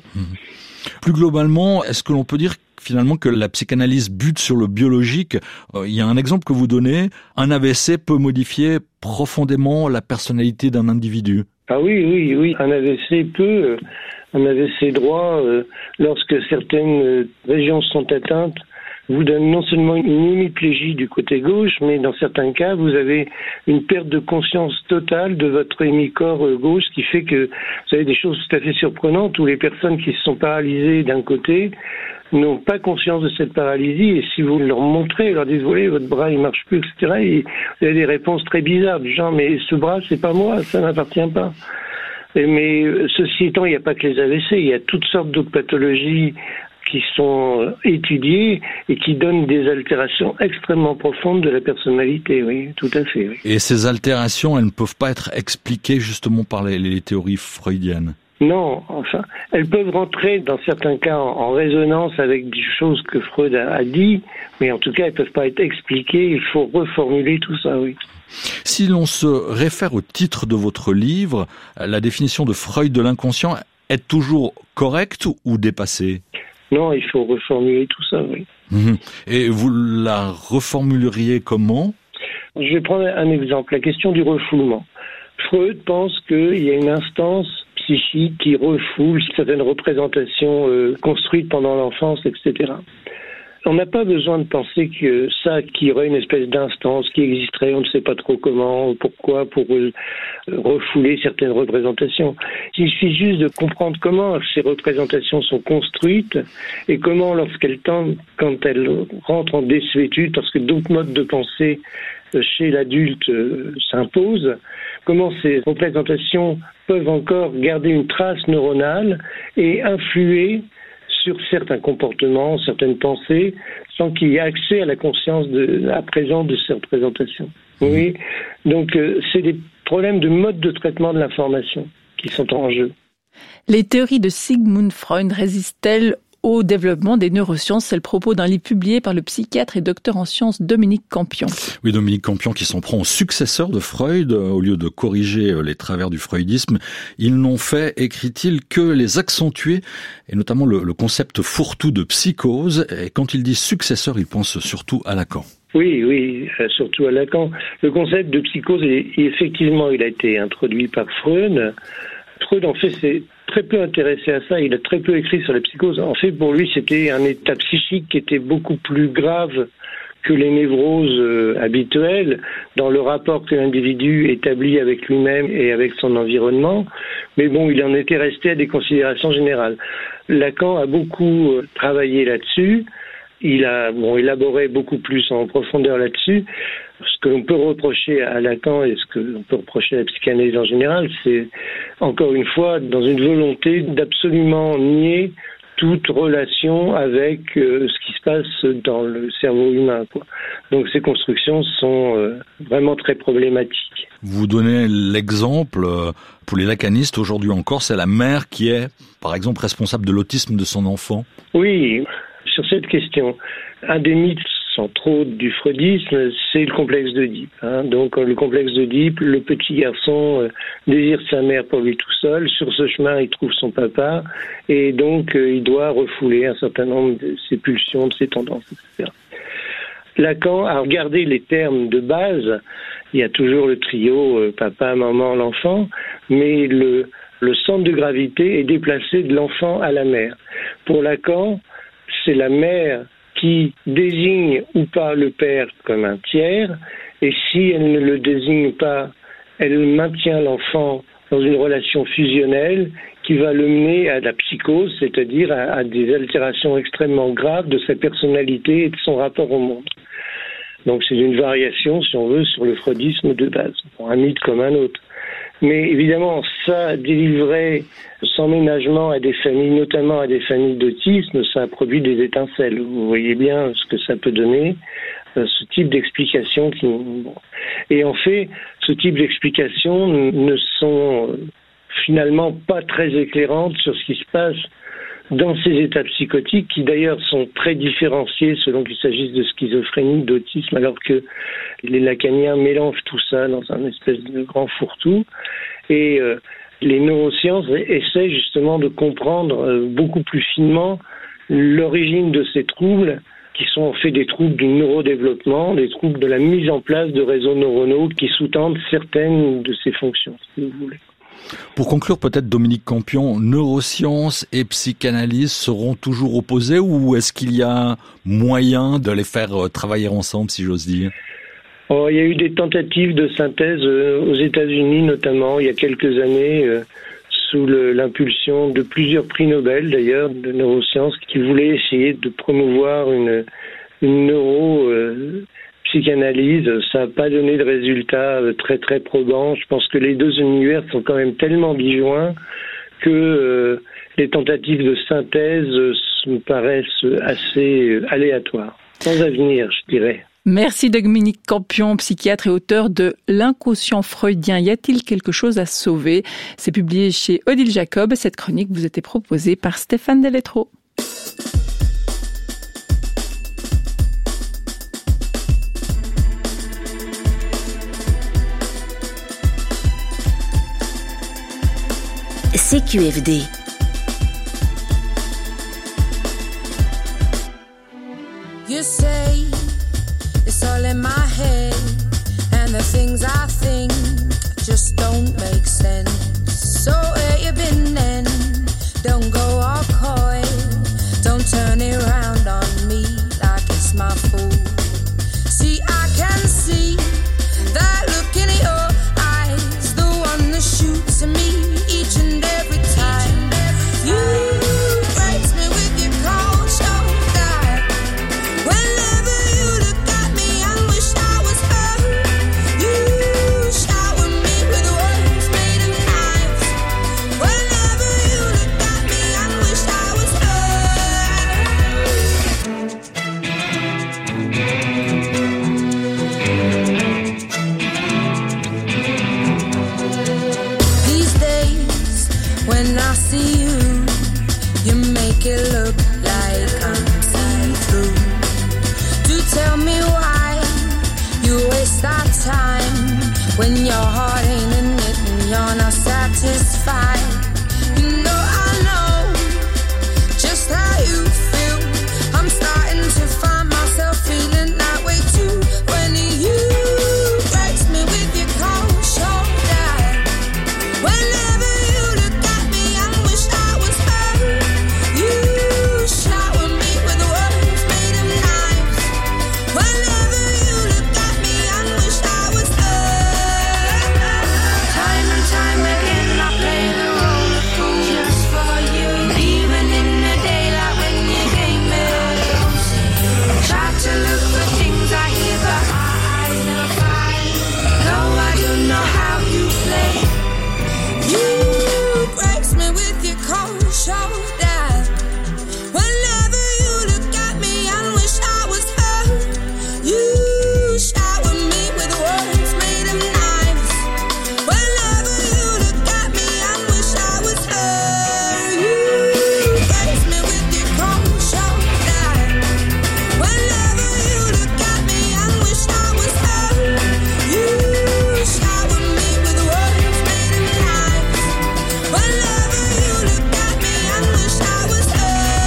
Plus globalement, est-ce que l'on peut dire finalement que la psychanalyse bute sur le biologique? Il y a un exemple que vous donnez, un AVC peut modifier profondément la personnalité d'un individu. Ah oui, un AVC peut... Un AVC droit, lorsque certaines régions sont atteintes, vous donne non seulement une hémiplégie du côté gauche, mais dans certains cas, vous avez une perte de conscience totale de votre hémicorps gauche, ce qui fait que vous avez des choses tout à fait surprenantes où les personnes qui se sont paralysées d'un côté n'ont pas conscience de cette paralysie, et si vous leur montrez, leur dites, voyez, votre bras il marche plus, etc., et vous avez des réponses très bizarres du genre, mais ce bras c'est pas moi, ça n'appartient pas. Mais ceci étant, il n'y a pas que les AVC, il y a toutes sortes d'autres pathologies qui sont étudiées et qui donnent des altérations extrêmement profondes de la personnalité, oui, tout à fait. Oui. Et ces altérations, elles ne peuvent pas être expliquées justement par les théories freudiennes? Non, enfin, elles peuvent rentrer dans certains cas en résonance avec des choses que Freud a dit, mais en tout cas, elles peuvent pas être expliquées. Il faut reformuler tout ça, oui. Si l'on se réfère au titre de votre livre, la définition de Freud de l'inconscient est toujours correcte ou dépassée ? Non, il faut reformuler tout ça, oui. Et vous la reformuleriez comment ? Je vais prendre un exemple, la question du refoulement. Freud pense qu'il y a une instance psychique qui refoule certaines représentations construites pendant l'enfance, etc. On n'a pas besoin de penser que ça, qu'il y aurait une espèce d'instance qui existerait, on ne sait pas trop comment, pourquoi, pour refouler certaines représentations. Il suffit juste de comprendre comment ces représentations sont construites et comment, quand elles rentrent en désuétude, parce que d'autres modes de pensée chez l'adulte s'imposent, comment ces représentations peuvent encore garder une trace neuronale et influer sur certains comportements, certaines pensées, sans qu'il y ait accès à la conscience à présent de ces représentations. Oui. Donc, c'est des problèmes de mode de traitement de l'information qui sont en jeu. Les théories de Sigmund Freud résistent-elles au développement des neurosciences? C'est le propos d'un livre publié par le psychiatre et docteur en sciences Dominique Campion. Oui, Dominique Campion qui s'en prend au successeur de Freud. Au lieu de corriger les travers du freudisme, ils n'ont fait, écrit-il, que les accentuer, et notamment le concept fourre-tout de psychose. Et quand il dit successeur, il pense surtout à Lacan. Oui, surtout à Lacan. Le concept de psychose, effectivement, il a été introduit par Freud. Freud, en fait, s'est très peu intéressé à ça. Il a très peu écrit sur la psychose. En fait, pour lui, c'était un état psychique qui était beaucoup plus grave que les névroses habituelles dans le rapport que l'individu établit avec lui-même et avec son environnement. Mais bon, il en était resté à des considérations générales. Lacan a beaucoup travaillé là-dessus. Il a élaboré beaucoup plus en profondeur là-dessus. Ce que l'on peut reprocher à Lacan et ce que l'on peut reprocher à la psychanalyse en général, c'est encore une fois dans une volonté d'absolument nier toute relation avec ce qui se passe dans le cerveau humain, quoi. Donc ces constructions sont vraiment très problématiques. Vous donnez l'exemple, pour les lacanistes aujourd'hui encore, c'est la mère qui est, par exemple, responsable de l'autisme de son enfant. Oui, sur cette question, un des mythes centraux du freudisme, c'est le complexe d'Oedipe. Donc le complexe d'Oedipe, le petit garçon désire sa mère pour lui tout seul. Sur ce chemin, il trouve son papa et donc il doit refouler un certain nombre de ses pulsions, de ses tendances, etc. Lacan a regardé les termes de base. Il y a toujours le trio papa, maman, l'enfant, mais le centre de gravité est déplacé de l'enfant à la mère. Pour Lacan, c'est la mère qui désigne ou pas le père comme un tiers, et si elle ne le désigne pas, elle maintient l'enfant dans une relation fusionnelle qui va le mener à la psychose, c'est-à-dire à des altérations extrêmement graves de sa personnalité et de son rapport au monde. Donc c'est une variation, si on veut, sur le freudisme de base, un mythe comme un autre. Mais évidemment, ça délivrait sans ménagement à des familles, notamment à des familles d'autisme, ça a produit des étincelles. Vous voyez bien ce que ça peut donner, ce type d'explications. Et en fait, ce type d'explications ne sont finalement pas très éclairantes sur ce qui se passe dans ces états psychotiques, qui d'ailleurs sont très différenciés selon qu'il s'agisse de schizophrénie, d'autisme, alors que les lacaniens mélangent tout ça dans un espèce de grand fourre-tout. Et les neurosciences essaient justement de comprendre beaucoup plus finement l'origine de ces troubles, qui sont en fait des troubles du neurodéveloppement, des troubles de la mise en place de réseaux neuronaux qui sous-tendent certaines de ces fonctions, si vous voulez. Pour conclure, peut-être Dominique Campion, neurosciences et psychanalyse seront toujours opposées ou est-ce qu'il y a moyen de les faire travailler ensemble, si j'ose dire ? Il y a eu des tentatives de synthèse aux États-Unis, notamment il y a quelques années, sous l'impulsion de plusieurs prix Nobel, d'ailleurs, de neurosciences, qui voulaient essayer de promouvoir une psychanalyse. Ça n'a pas donné de résultats très très probants. Je pense que les deux univers sont quand même tellement disjoints que les tentatives de synthèse me paraissent assez aléatoires, sans avenir, je dirais. Merci Dominique Campion, psychiatre et auteur de L'inconscient freudien. Y a-t-il quelque chose à sauver? C'est publié chez Odile Jacob. Cette chronique vous était proposée par Stéphane Deletro. CQFD. You say it's all in my head, and the things I think just don't make sense. So where you been then? Don't go all coy, don't turn it around on me like it's my fault. See, I can see that look in your eyes, the one that shoots at me each and every time. You breaks me with your cold shoulder. Whenever you look at me, I wish I was her. You shower me with words made of knives. Whenever you look at me, I wish I was These days, when I see you, you make it look like I'm see-through. Do tell me why you waste our time when your heart ain't in it and you're not satisfied. You know I know just how you feel. I'm starting to find myself feeling that way too. When you breaks me with your cold shoulder. Whenever you look at me, I wish I was her. You shower me with words made of knives. Whenever you look at me, I wish I was her. Time and time again, I play the role of fool just for you. Even in the daylight when you came in, try to look for things I hear, but my eyes never find. No, I don't know how you play. You breaks me with your cold shoulder. Whenever you look at me, I wish I was her. You shower me with words made of knives. Whenever you look at me, I wish I was her. You breaks me with your cold shoulder. Whenever you look at me, I wish I was her. You shower me with words made of knives. Whenever you look at me, I wish I was her.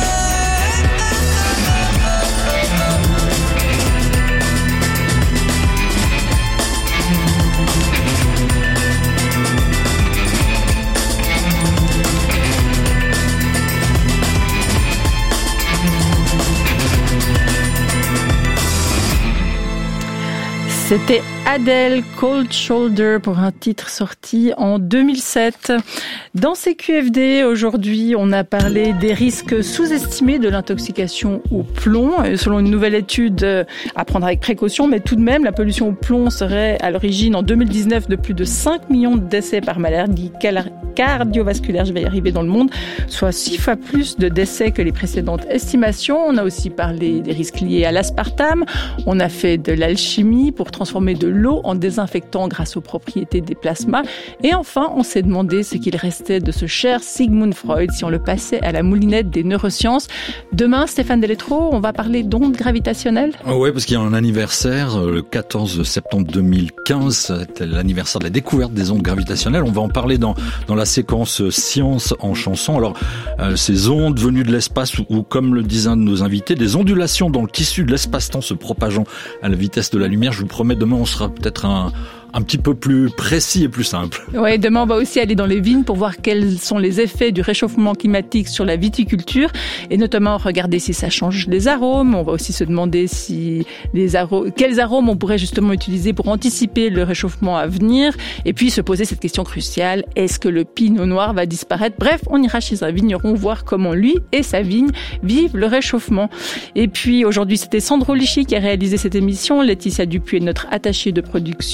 C'était Adele, Cold Shoulder, pour un titre sorti en 2007. Dans CQFD, aujourd'hui, on a parlé des risques sous-estimés de l'intoxication au plomb. Selon une nouvelle étude à prendre avec précaution, mais tout de même, la pollution au plomb serait à l'origine en 2019 de plus de 5 millions de décès par maladie cardiovasculaire, je vais y arriver, dans le monde, soit 6 fois plus de décès que les précédentes estimations. On a aussi parlé des risques liés à l'aspartame. On a fait de l'alchimie pour transformer de l'eau en désinfectant grâce aux propriétés des plasmas. Et enfin, on s'est demandé ce qu'il restait de ce cher Sigmund Freud si on le passait à la moulinette des neurosciences. Demain, Stéphane Deletro, on va parler d'ondes gravitationnelles. Oui, parce qu'il y a un anniversaire, le 14 septembre 2015, c'était l'anniversaire de la découverte des ondes gravitationnelles. On va en parler dans la séquence Science en chanson. Alors, ces ondes venues de l'espace, ou comme le disent un de nos invités, des ondulations dans le tissu de l'espace-temps se propageant à la vitesse de la lumière. Je vous promets, demain, on sera peut-être un petit peu plus précis et plus simple. Oui, demain on va aussi aller dans les vignes pour voir quels sont les effets du réchauffement climatique sur la viticulture et notamment regarder si ça change les arômes. On va aussi se demander quels arômes on pourrait justement utiliser pour anticiper le réchauffement à venir et puis se poser cette question cruciale, est-ce que le pinot noir va disparaître? Bref, on ira chez un vigneron voir comment lui et sa vigne vivent le réchauffement. Et puis aujourd'hui c'était Sandro Lichy qui a réalisé cette émission, Laetitia Dupuis est notre attachée de production, Jessica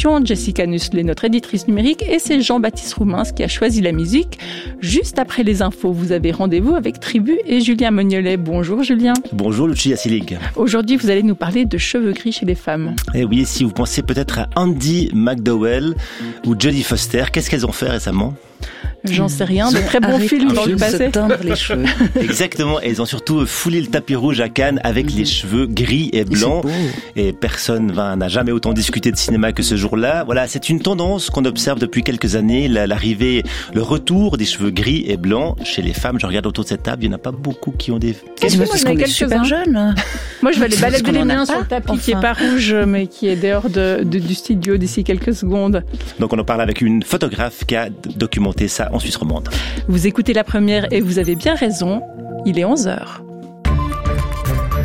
Canusselet, notre éditrice numérique, et c'est Jean-Baptiste Roumins qui a choisi la musique. Juste après les infos, vous avez rendez-vous avec Tribu et Julien Mognolet. Bonjour Julien. Bonjour Lucia Silig. Aujourd'hui, vous allez nous parler de cheveux gris chez les femmes. Eh oui, si vous pensez peut-être à Andy McDowell ou Jodie Foster, qu'est-ce qu'elles ont fait récemment ? J'en sais rien, de très bons films dans le passé. Se teindre les cheveux. Exactement, et elles ont surtout foulé le tapis rouge à Cannes avec les cheveux gris et blancs. Et personne n'a jamais autant discuté de cinéma que ce jour-là. Voilà, c'est une tendance qu'on observe depuis quelques années, l'arrivée, le retour des cheveux gris et blancs chez les femmes. Je regarde autour de cette table, il n'y en a pas beaucoup qui ont des... Parce qu'on est super jeunes. Moi, je vais aller balader les mains sur le tapis qui est pas rouge, mais qui est dehors du studio d'ici quelques secondes. Donc on en parle avec une photographe qui a documenté ça en Suisse romande. Vous écoutez La Première et vous avez bien raison, il est 11h.